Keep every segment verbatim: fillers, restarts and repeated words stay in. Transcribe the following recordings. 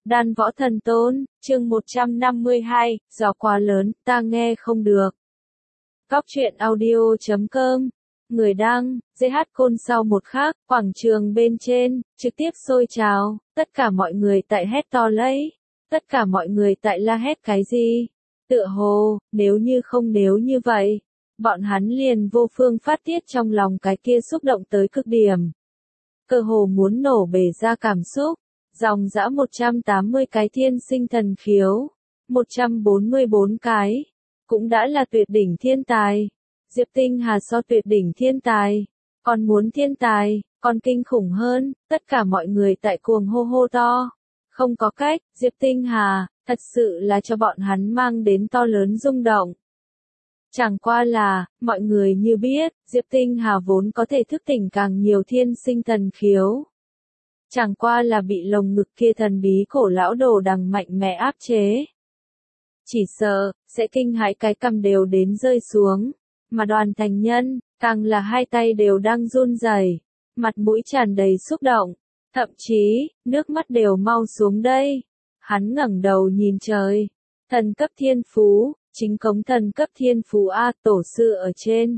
Đan Võ Thần Tôn, chương một trăm năm mươi hai, gió quá lớn, ta nghe không được. Góc truyện audio chấm com, người đăng, giê hát Côn sau một khắc, quảng trường bên trên, trực tiếp sôi trào, tất cả mọi người tại hét to lấy, tất cả mọi người tại la hét cái gì? Tựa hồ, nếu như không nếu như vậy, bọn hắn liền vô phương phát tiết trong lòng cái kia xúc động tới cực điểm. Cơ hồ muốn nổ bể ra cảm xúc. Dòng dã một trăm tám mươi cái thiên sinh thần khiếu, một trăm bốn mươi bốn cái, cũng đã là tuyệt đỉnh thiên tài. Diệp Tinh Hà so tuyệt đỉnh thiên tài, còn muốn thiên tài, còn kinh khủng hơn, tất cả mọi người tại cuồng hô hô to. Không có cách, Diệp Tinh Hà, thật sự là cho bọn hắn mang đến to lớn rung động. Chẳng qua là, mọi người như biết, Diệp Tinh Hà vốn có thể thức tỉnh càng nhiều thiên sinh thần khiếu. Chẳng qua là bị lồng ngực kia thần bí cổ lão đồ đằng mạnh mẽ áp chế. Chỉ sợ, sẽ kinh hãi cái cầm đều đến rơi xuống, mà Đoàn Thành Nhân, càng là hai tay đều đang run rẩy, mặt mũi tràn đầy xúc động, thậm chí, nước mắt đều mau xuống đây. Hắn ngẩng đầu nhìn trời, thần cấp thiên phú, chính cống thần cấp thiên phú A tổ sư ở trên.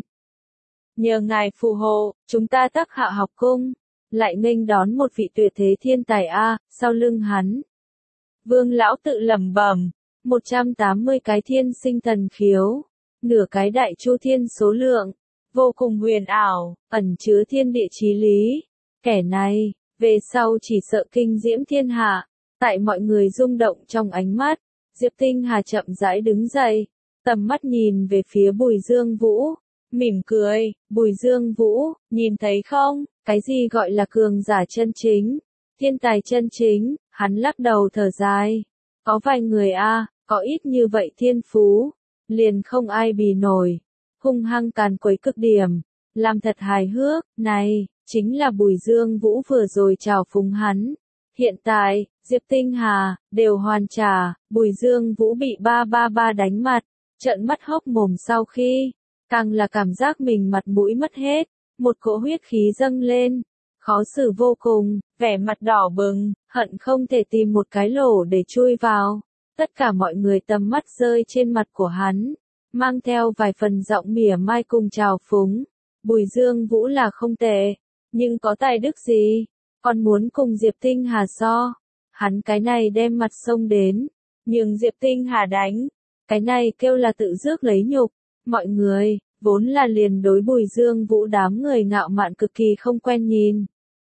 Nhờ ngài phù hộ, chúng ta Tắc Hạ học cung. Lại nghênh đón một vị tuyệt thế thiên tài A, sau lưng hắn. Vương lão tự lẩm bẩm, một trăm tám mươi cái thiên sinh thần khiếu, nửa cái đại chu thiên số lượng, vô cùng huyền ảo, ẩn chứa thiên địa chí lý. Kẻ này, về sau chỉ sợ kinh diễm thiên hạ. Tại mọi người rung động trong ánh mắt, Diệp Tinh Hà chậm rãi đứng dậy, tầm mắt nhìn về phía Bùi Dương Vũ, mỉm cười, Bùi Dương Vũ, nhìn thấy không? Cái gì gọi là cường giả chân chính, thiên tài chân chính, hắn lắc đầu thở dài. Có vài người a, có ít như vậy thiên phú, liền không ai bì nổi, hung hăng càn quấy cực điểm, làm thật hài hước, này, chính là Bùi Dương Vũ vừa rồi chào phúng hắn. Hiện tại, Diệp Tinh Hà, đều hoàn trả, Bùi Dương Vũ bị ba ba ba đánh mặt, trợn mắt hốc mồm sau khi, càng là cảm giác mình mặt mũi mất hết. Một cỗ huyết khí dâng lên, khó xử vô cùng, vẻ mặt đỏ bừng, hận không thể tìm một cái lỗ để chui vào. Tất cả mọi người tầm mắt rơi trên mặt của hắn, mang theo vài phần giọng mỉa mai cùng trào phúng. Bùi Dương Vũ là không tệ, nhưng có tài đức gì, còn muốn cùng Diệp Tinh Hà so. Hắn cái này đem mặt sông đến, nhưng Diệp Tinh Hà đánh, cái này kêu là tự rước lấy nhục. Mọi người vốn là liền đối Bùi Dương Vũ đám người ngạo mạn cực kỳ không quen nhìn.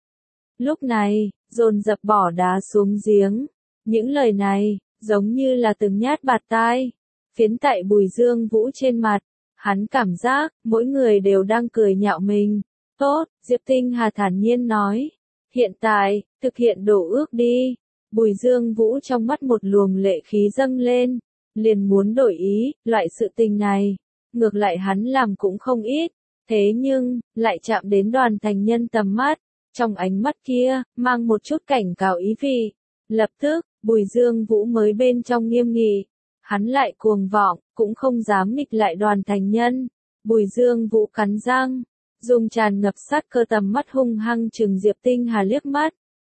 Lúc này, dồn dập bỏ đá xuống giếng. Những lời này, giống như là từng nhát bạt tai, phiến tại Bùi Dương Vũ trên mặt. Hắn cảm giác, mỗi người đều đang cười nhạo mình. Tốt, Diệp Tinh Hà thản nhiên nói. Hiện tại, thực hiện đổ ước đi. Bùi Dương Vũ trong mắt một luồng lệ khí dâng lên, liền muốn đổi ý, loại sự tình này. Ngược lại hắn làm cũng không ít, thế nhưng, lại chạm đến Đoàn Thành Nhân tầm mắt, trong ánh mắt kia, mang một chút cảnh cáo ý vị. Lập tức, Bùi Dương Vũ mới bên trong nghiêm nghị, hắn lại cuồng vọng, cũng không dám nghịch lại Đoàn Thành Nhân. Bùi Dương Vũ cắn răng, dùng tràn ngập sát cơ tầm mắt hung hăng trừng Diệp Tinh Hà liếc mắt.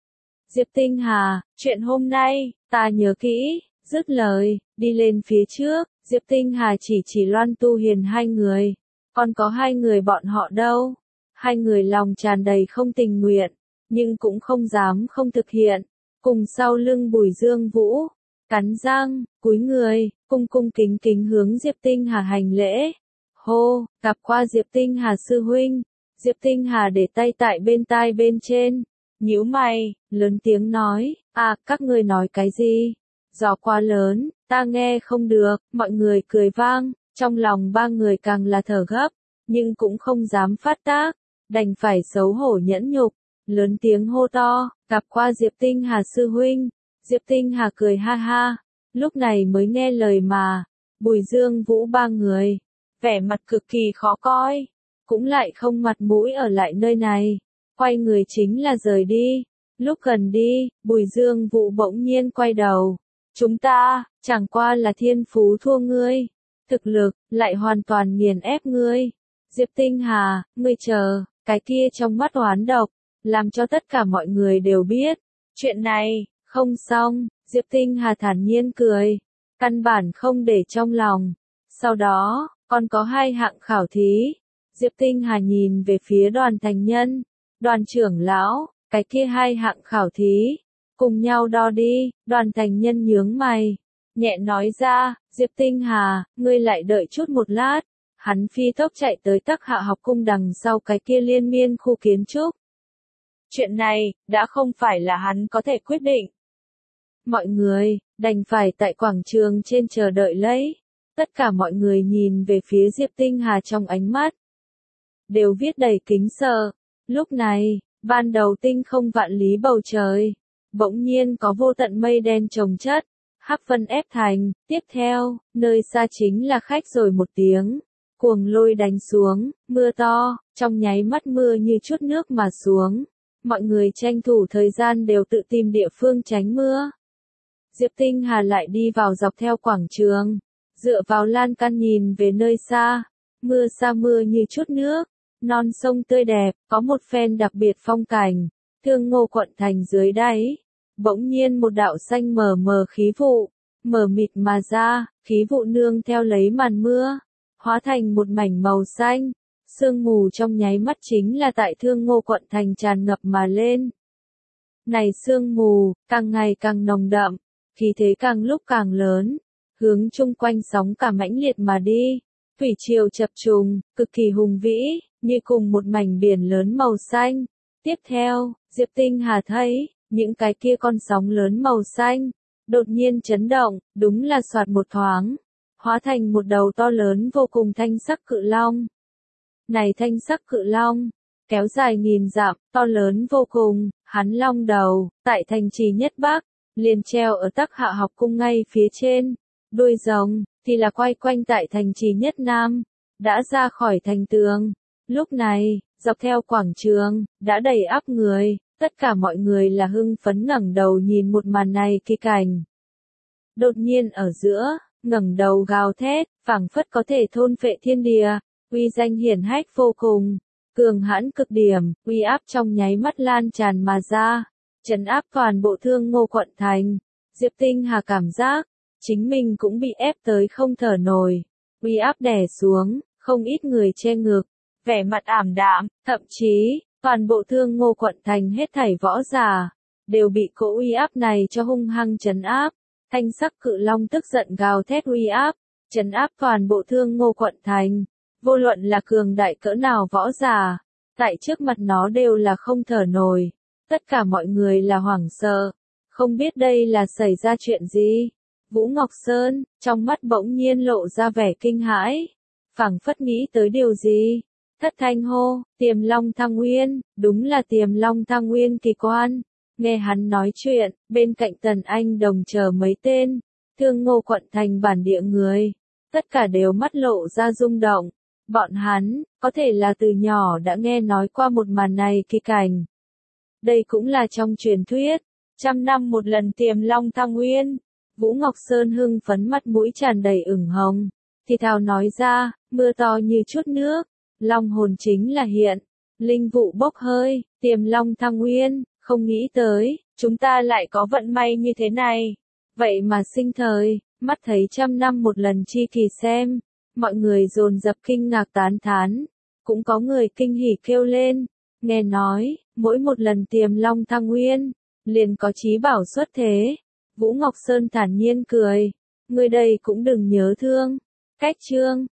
Diệp Tinh Hà, chuyện hôm nay, ta nhớ kỹ, dứt lời, đi lên phía trước. Diệp Tinh Hà chỉ chỉ Loan Tu Hiền hai người, còn có hai người bọn họ đâu. Hai người lòng tràn đầy không tình nguyện, nhưng cũng không dám không thực hiện. Cùng sau lưng Bùi Dương Vũ, cắn răng, cúi người, cung cung kính kính hướng Diệp Tinh Hà hành lễ. Hô, gặp qua Diệp Tinh Hà sư huynh. Diệp Tinh Hà để tay tại bên tai bên trên, nhíu mày, lớn tiếng nói, à, các ngươi nói cái gì? Gió quá lớn, ta nghe không được. Mọi người cười vang, trong lòng ba người càng là thở gấp, nhưng cũng không dám phát tác, đành phải xấu hổ nhẫn nhục, lớn tiếng hô to, gặp qua Diệp Tinh Hà sư huynh. Diệp Tinh Hà cười ha ha, lúc này mới nghe lời mà. Bùi Dương Vũ ba người, vẻ mặt cực kỳ khó coi, cũng lại không mặt mũi ở lại nơi này, quay người chính là rời đi. Lúc gần đi, Bùi Dương Vũ bỗng nhiên quay đầu. Chúng ta, chẳng qua là thiên phú thua ngươi, thực lực, lại hoàn toàn nghiền ép ngươi. Diệp Tinh Hà, ngươi chờ, cái kia trong mắt oán độc, làm cho tất cả mọi người đều biết. Chuyện này, không xong, Diệp Tinh Hà thản nhiên cười, căn bản không để trong lòng. Sau đó, còn có hai hạng khảo thí. Diệp Tinh Hà nhìn về phía Đoàn Thành Nhân, Đoàn trưởng lão, cái kia hai hạng khảo thí, cùng nhau đo đi. Đoàn Thành Nhân nhướng mày, nhẹ nói ra, Diệp Tinh Hà, ngươi lại đợi chút một lát. Hắn phi tốc chạy tới Tắc Hạ học cung đằng sau cái kia liên miên khu kiến trúc. Chuyện này, đã không phải là hắn có thể quyết định. Mọi người, đành phải tại quảng trường trên chờ đợi lấy. Tất cả mọi người nhìn về phía Diệp Tinh Hà trong ánh mắt, đều viết đầy kính sợ. Lúc này, ban đầu tinh không vạn lý bầu trời, bỗng nhiên có vô tận mây đen chồng chất, hắc vân ép thành. Tiếp theo, nơi xa chính là khách rồi một tiếng, cuồng lôi đánh xuống, mưa to, trong nháy mắt mưa như chút nước mà xuống. Mọi người tranh thủ thời gian đều tự tìm địa phương tránh mưa. Diệp Tinh Hà lại đi vào dọc theo quảng trường, dựa vào lan can nhìn về nơi xa, mưa xa mưa như chút nước, non sông tươi đẹp, có một phen đặc biệt phong cảnh. Thương Ngô quận thành dưới đáy, bỗng nhiên một đạo xanh mờ mờ khí vụ, mờ mịt mà ra, khí vụ nương theo lấy màn mưa, hóa thành một mảnh màu xanh. Sương mù trong nháy mắt chính là tại Thương Ngô quận thành tràn ngập mà lên. Này sương mù, càng ngày càng nồng đậm, khí thế càng lúc càng lớn, hướng chung quanh sóng cả mãnh liệt mà đi. Thủy triều chập trùng, cực kỳ hùng vĩ, như cùng một mảnh biển lớn màu xanh. Tiếp theo, Diệp Tinh Hà thấy, những cái kia con sóng lớn màu xanh, đột nhiên chấn động, đúng là soạt một thoáng, hóa thành một đầu to lớn vô cùng thanh sắc cự long. Này thanh sắc cự long, kéo dài nghìn dặm, to lớn vô cùng, hắn long đầu, tại thành trì nhất Bắc, liền treo ở Tắc Hạ học cung ngay phía trên. Đuôi rồng, thì là quay quanh tại thành trì nhất Nam, đã ra khỏi thành tường. Lúc này, dọc theo quảng trường, đã đầy ắp người, tất cả mọi người là hưng phấn ngẩng đầu nhìn một màn này kỳ cảnh. Đột nhiên ở giữa, ngẩng đầu gào thét, phảng phất có thể thôn phệ thiên địa, uy danh hiển hách vô cùng, cường hãn cực điểm, uy áp trong nháy mắt lan tràn mà ra, trấn áp toàn bộ Thương Ngô quận thành. Diệp Tinh Hà cảm giác, chính mình cũng bị ép tới không thở nổi, uy áp đè xuống, không ít người che ngực, vẻ mặt ảm đạm, thậm chí, toàn bộ Thương Ngô quận thành hết thảy võ giả, đều bị cỗ uy áp này cho hung hăng trấn áp. Thanh sắc cự long tức giận gào thét uy áp, trấn áp toàn bộ Thương Ngô quận thành. Vô luận là cường đại cỡ nào võ giả, tại trước mặt nó đều là không thở nổi. Tất cả mọi người là hoảng sợ, không biết đây là xảy ra chuyện gì. Vũ Ngọc Sơn, trong mắt bỗng nhiên lộ ra vẻ kinh hãi, phảng phất nghĩ tới điều gì. Thất thanh hô, Tiềm Long Thăng Nguyên, đúng là Tiềm Long Thăng Nguyên kỳ quan. Nghe hắn nói chuyện, bên cạnh Tần Anh Đồng chờ mấy tên, Thương Ngô quận thành bản địa người, tất cả đều mắt lộ ra rung động. Bọn hắn, có thể là từ nhỏ đã nghe nói qua một màn này kỳ cảnh. Đây cũng là trong truyền thuyết, trăm năm một lần Tiềm Long Thăng Nguyên. Vũ Ngọc Sơn hưng phấn mặt mũi tràn đầy ửng hồng, thì thào nói ra, mưa to như chút nước, long hồn chính là hiện, linh vụ bốc hơi, Tiềm Long Thăng Nguyên, không nghĩ tới, chúng ta lại có vận may như thế này. Vậy mà sinh thời, mắt thấy trăm năm một lần chi kỳ xem. Mọi người dồn dập kinh ngạc tán thán, cũng có người kinh hỉ kêu lên, nghe nói, mỗi một lần Tiềm Long Thăng Nguyên, liền có chí bảo xuất thế. Vũ Ngọc Sơn thản nhiên cười, người đây cũng đừng nhớ thương. Cách chương